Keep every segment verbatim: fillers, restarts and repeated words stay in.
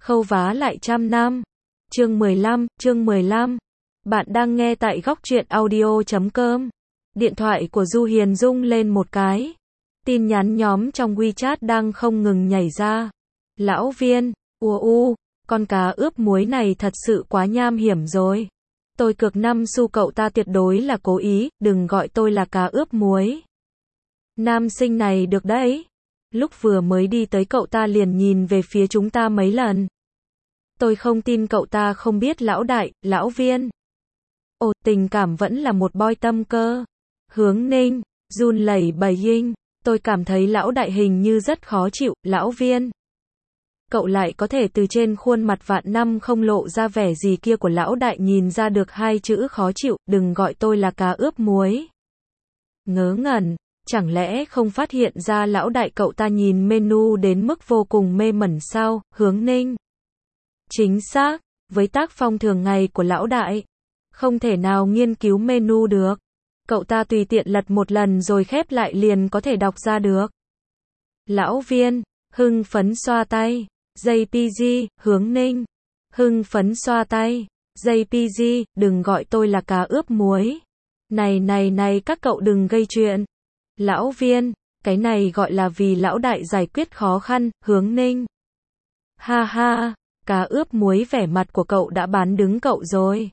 Khâu vá lại trăm năm. Chương mười lăm, chương mười lăm. Bạn đang nghe tại góc truyện audio chấm com. Điện thoại của Du Hiền rung lên một cái. Tin nhắn nhóm trong WeChat đang không ngừng nhảy ra. Lão Viên, ua u, con cá ướp muối này thật sự quá nham hiểm rồi. Tôi cược năm xu cậu ta tuyệt đối là cố ý, đừng gọi tôi là cá ướp muối. Nam sinh này được đấy. Lúc vừa mới đi tới cậu ta liền nhìn về phía chúng ta mấy lần. Tôi không tin cậu ta không biết lão đại, lão Viên. Ồ, tình cảm vẫn là một boy tâm cơ. Hướng Ninh, run lẩy bẩy dinh. Tôi cảm thấy lão đại hình như rất khó chịu, lão Viên. Cậu lại có thể từ trên khuôn mặt vạn năm không lộ ra vẻ gì kia của lão đại nhìn ra được hai chữ khó chịu, đừng gọi tôi là cá ướp muối. Ngớ ngẩn, chẳng lẽ không phát hiện ra lão đại cậu ta nhìn menu đến mức vô cùng mê mẩn sao, Hướng Ninh. Chính xác, với tác phong thường ngày của lão đại, không thể nào nghiên cứu menu được. Cậu ta tùy tiện lật một lần rồi khép lại liền có thể đọc ra được. Lão Viên, hưng phấn xoa tay. gi pê giê, Hướng Ninh. Hưng phấn xoa tay. gi pê giê, đừng gọi tôi là cá ướp muối. Này này này các cậu đừng gây chuyện. Lão Viên, cái này gọi là vì lão đại giải quyết khó khăn, Hướng Ninh. Ha ha, cá ướp muối vẻ mặt của cậu đã bán đứng cậu rồi.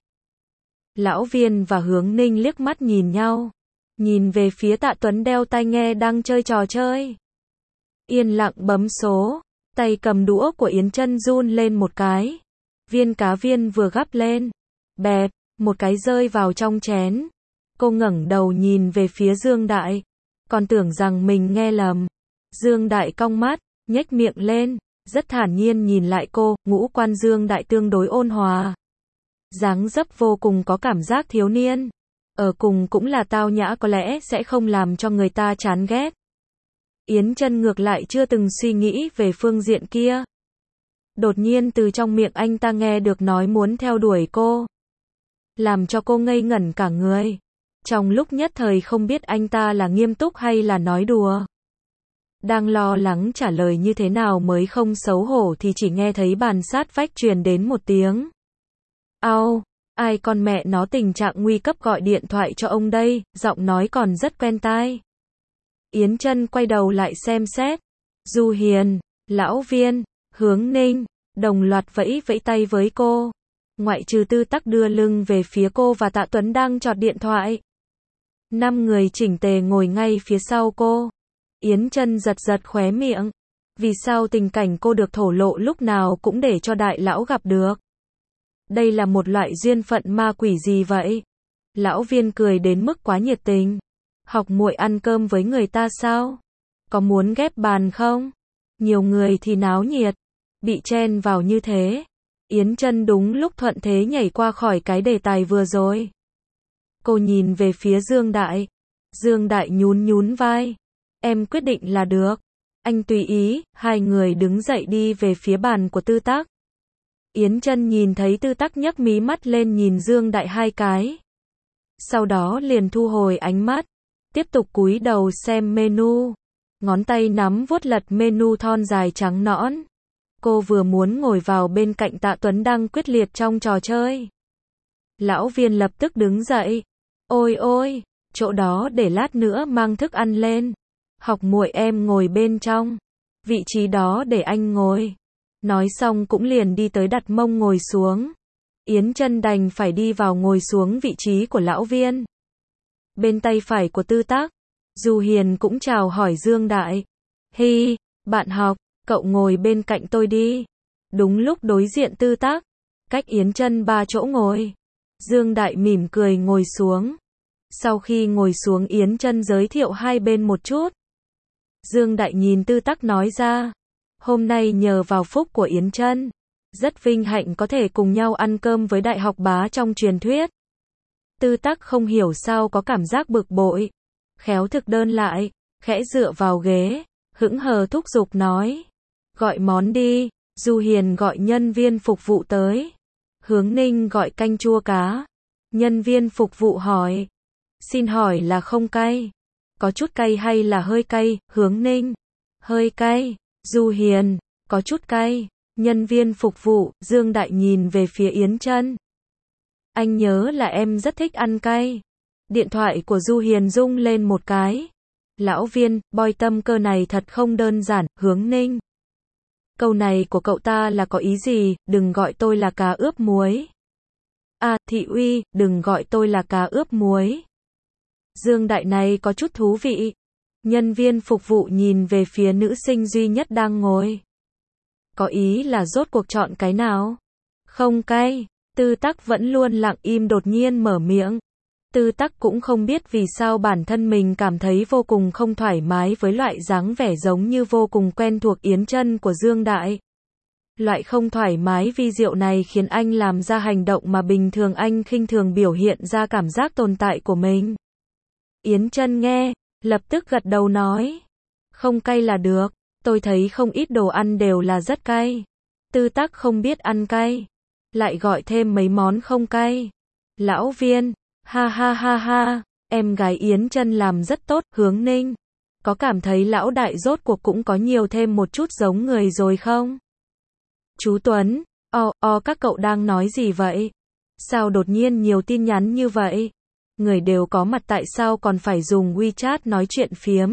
Lão Viên và Hướng Ninh liếc mắt nhìn nhau. Nhìn về phía Tạ Tuấn đeo tai nghe đang chơi trò chơi. Yên lặng bấm số. Tay cầm đũa của Yến Chân run lên một cái. Viên cá viên vừa gắp lên. Bẹp, một cái rơi vào trong chén. Cô ngẩng đầu nhìn về phía Dương Đại. Còn tưởng rằng mình nghe lầm. Dương Đại cong mắt, nhếch miệng lên, rất thản nhiên nhìn lại cô, ngũ quan Dương Đại tương đối ôn hòa. Dáng dấp vô cùng có cảm giác thiếu niên. Ở cùng cũng là tao nhã có lẽ sẽ không làm cho người ta chán ghét. Yến Chân ngược lại chưa từng suy nghĩ về phương diện kia. Đột nhiên từ trong miệng anh ta nghe được nói muốn theo đuổi cô. Làm cho cô ngây ngẩn cả người. Trong lúc nhất thời không biết anh ta là nghiêm túc hay là nói đùa. Đang lo lắng trả lời như thế nào mới không xấu hổ thì chỉ nghe thấy bàn sát vách truyền đến một tiếng. Ao, ai con mẹ nó tình trạng nguy cấp gọi điện thoại cho ông đây, giọng nói còn rất quen tai. Yến Chân quay đầu lại xem xét. Du Hiền, Lão Viên, Hướng Ninh, đồng loạt vẫy vẫy tay với cô. Ngoại trừ Tư Tắc đưa lưng về phía cô và Tạ Tuấn đang chọt điện thoại. Năm người chỉnh tề ngồi ngay phía sau cô. Yến Chân giật giật khóe miệng. Vì sao tình cảnh cô được thổ lộ lúc nào cũng để cho đại lão gặp được? Đây là một loại duyên phận ma quỷ gì vậy? Lão Viên cười đến mức quá nhiệt tình. Học muội ăn cơm với người ta sao? Có muốn ghép bàn không? Nhiều người thì náo nhiệt. Bị chen vào như thế. Yến Chân đúng lúc thuận thế nhảy qua khỏi cái đề tài vừa rồi. Cô nhìn về phía Dương Đại. Dương Đại nhún nhún vai. Em quyết định là được. Anh tùy ý. Hai người đứng dậy đi về phía bàn của Tư Tắc. Yến Chân nhìn thấy Tư Tắc nhấc mí mắt lên nhìn Dương Đại hai cái. Sau đó liền thu hồi ánh mắt. Tiếp tục cúi đầu xem menu. Ngón tay nắm vuốt lật menu thon dài trắng nõn. Cô vừa muốn ngồi vào bên cạnh Tạ Tuấn đang quyết liệt trong trò chơi. Lão Viên lập tức đứng dậy. Ôi ôi, chỗ đó để lát nữa mang thức ăn lên. Học muội em ngồi bên trong. Vị trí đó để anh ngồi. Nói xong cũng liền đi tới đặt mông ngồi xuống. Yến Chân đành phải đi vào ngồi xuống vị trí của Lão Viên. Bên tay phải của Tư Tắc, Du Hiền cũng chào hỏi Dương Đại. Hi, bạn học, cậu ngồi bên cạnh tôi đi. Đúng lúc đối diện Tư Tắc, cách Yến Chân ba chỗ ngồi. Dương Đại mỉm cười ngồi xuống. Sau khi ngồi xuống Yến Chân giới thiệu hai bên một chút. Dương Đại nhìn Tư Tắc nói ra. Hôm nay nhờ vào phúc của Yến Chân, rất vinh hạnh có thể cùng nhau ăn cơm với đại học bá trong truyền thuyết. Tư Tắc không hiểu sao có cảm giác bực bội. Khéo thực đơn lại, khẽ dựa vào ghế, hững hờ thúc giục nói. Gọi món đi. Du Hiền gọi nhân viên phục vụ tới. Hướng Ninh gọi canh chua cá. Nhân viên phục vụ hỏi. Xin hỏi là không cay? Có chút cay hay là hơi cay? Hướng Ninh. Hơi cay. Du Hiền. Có chút cay. Nhân viên phục vụ, Dương Đại nhìn về phía Yến Chân. Anh nhớ là em rất thích ăn cay. Điện thoại của Du Hiền rung lên một cái. Lão Viên, boy tâm cơ này thật không đơn giản, Hướng Ninh. Câu này của cậu ta là có ý gì, đừng gọi tôi là cá ướp muối. À, Thị Uy, đừng gọi tôi là cá ướp muối. Dương Đại này có chút thú vị. Nhân viên phục vụ nhìn về phía nữ sinh duy nhất đang ngồi. Có ý là rốt cuộc chọn cái nào? Không cay. Tư Tắc vẫn luôn lặng im đột nhiên mở miệng. Tư Tắc cũng không biết vì sao bản thân mình cảm thấy vô cùng không thoải mái với loại dáng vẻ giống như vô cùng quen thuộc Yến Chân của Dương Đại. Loại không thoải mái vi diệu này khiến anh làm ra hành động mà bình thường anh khinh thường biểu hiện ra cảm giác tồn tại của mình. Yến Chân nghe, lập tức gật đầu nói. Không cay là được, tôi thấy không ít đồ ăn đều là rất cay. Tư Tắc không biết ăn cay, lại gọi thêm mấy món không cay. Lão Viên, ha ha ha ha, em gái Yến Chân làm rất tốt, Hướng Ninh. Có cảm thấy lão đại rốt cuộc cũng có nhiều thêm một chút giống người rồi không? Chú Tuấn, o, o các cậu đang nói gì vậy? Sao đột nhiên nhiều tin nhắn như vậy? Người đều có mặt tại sao còn phải dùng WeChat nói chuyện phiếm?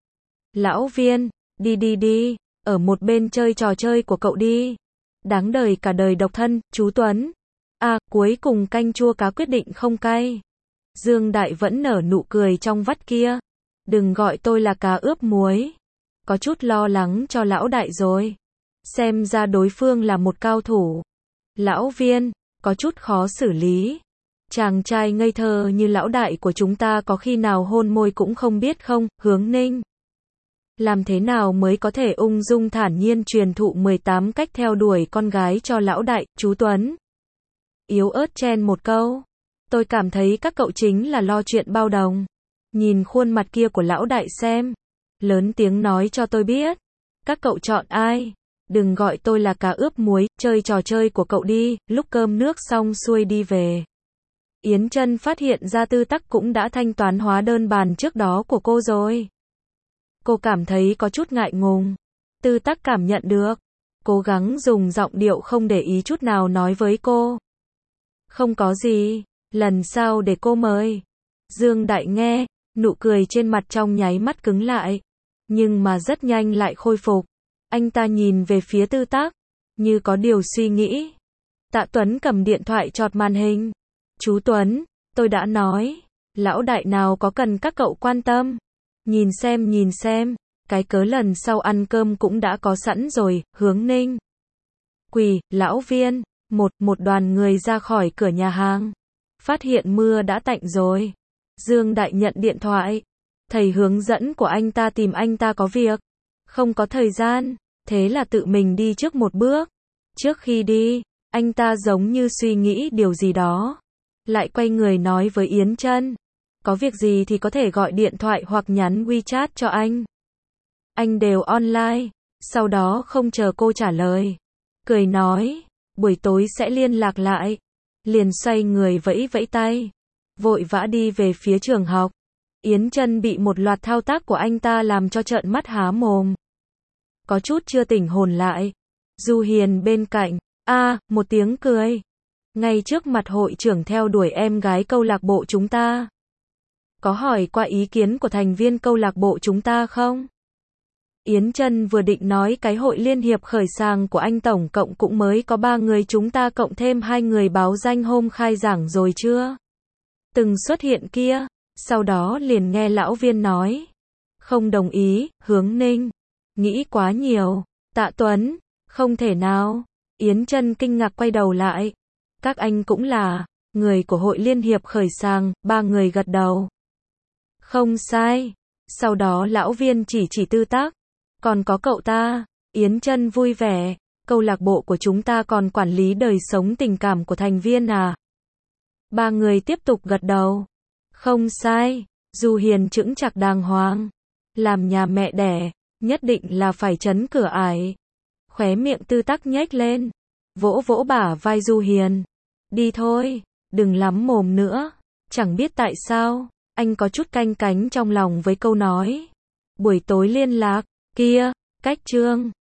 Lão Viên, đi đi đi, ở một bên chơi trò chơi của cậu đi. Đáng đời cả đời độc thân, chú Tuấn. À, cuối cùng canh chua cá quyết định không cay. Dương Đại vẫn nở nụ cười trong vắt kia. Đừng gọi tôi là cá ướp muối. Có chút lo lắng cho lão đại rồi. Xem ra đối phương là một cao thủ. Lão Viên, có chút khó xử lý. Chàng trai ngây thơ như lão đại của chúng ta có khi nào hôn môi cũng không biết không, Hướng Ninh. Làm thế nào mới có thể ung dung thản nhiên truyền thụ mười tám cách theo đuổi con gái cho lão đại, chú Tuấn. Yếu ớt chen một câu. Tôi cảm thấy các cậu chính là lo chuyện bao đồng. Nhìn khuôn mặt kia của lão đại xem. Lớn tiếng nói cho tôi biết. Các cậu chọn ai? Đừng gọi tôi là cá ướp muối, chơi trò chơi của cậu đi, lúc cơm nước xong xuôi đi về. Yến Chân phát hiện ra Tư Tắc cũng đã thanh toán hóa đơn bàn trước đó của cô rồi. Cô cảm thấy có chút ngại ngùng. Tư Tắc cảm nhận được. Cố gắng dùng giọng điệu không để ý chút nào nói với cô. Không có gì, lần sau để cô mời. Dương Đại nghe, nụ cười trên mặt trong nháy mắt cứng lại. Nhưng mà rất nhanh lại khôi phục. Anh ta nhìn về phía Tư Tắc, như có điều suy nghĩ. Tạ Tuấn cầm điện thoại chọt màn hình. Chú Tuấn, tôi đã nói, lão đại nào có cần các cậu quan tâm. Nhìn xem nhìn xem, cái cớ lần sau ăn cơm cũng đã có sẵn rồi, Hướng Ninh. Quỳ, Lão Viên, một, một đoàn người ra khỏi cửa nhà hàng. Phát hiện mưa đã tạnh rồi. Dương Đại nhận điện thoại. Thầy hướng dẫn của anh ta tìm anh ta có việc. Không có thời gian, thế là tự mình đi trước một bước. Trước khi đi, anh ta giống như suy nghĩ điều gì đó. Lại quay người nói với Yến Chân. Có việc gì thì có thể gọi điện thoại hoặc nhắn WeChat cho anh. Anh đều online. Sau đó không chờ cô trả lời. Cười nói, buổi tối sẽ liên lạc lại. Liền xoay người vẫy vẫy tay. Vội vã đi về phía trường học. Yến Chân bị một loạt thao tác của anh ta làm cho trợn mắt há mồm. Có chút chưa tỉnh hồn lại. Du Hiền bên cạnh. A, à, một tiếng cười. Ngay trước mặt hội trưởng theo đuổi em gái câu lạc bộ chúng ta. Có hỏi qua ý kiến của thành viên câu lạc bộ chúng ta không? Yến Chân vừa định nói cái hội liên hiệp khởi sàng của anh tổng cộng cũng mới có ba người chúng ta cộng thêm hai người báo danh hôm khai giảng rồi chưa? Từng xuất hiện kia, sau đó liền nghe lão Viên nói. Không đồng ý, Hướng Ninh. Nghĩ quá nhiều. Tạ Tuấn, không thể nào. Yến Chân kinh ngạc quay đầu lại. Các anh cũng là người của hội liên hiệp khởi sàng, ba người gật đầu. Không sai. Sau đó lão Viên chỉ chỉ Tư Tắc. Còn có cậu ta. Yến Chân vui vẻ. Câu lạc bộ của chúng ta còn quản lý đời sống tình cảm của thành viên à? Ba người tiếp tục gật đầu. Không sai. Du Hiền chững chạc đàng hoàng. Làm nhà mẹ đẻ, nhất định là phải trấn cửa ải. Khóe miệng Tư Tắc nhếch lên. Vỗ vỗ bả vai Du Hiền. Đi thôi, đừng lắm mồm nữa. Chẳng biết tại sao, anh có chút canh cánh trong lòng với câu nói. Buổi tối liên lạc, kia, cách trương.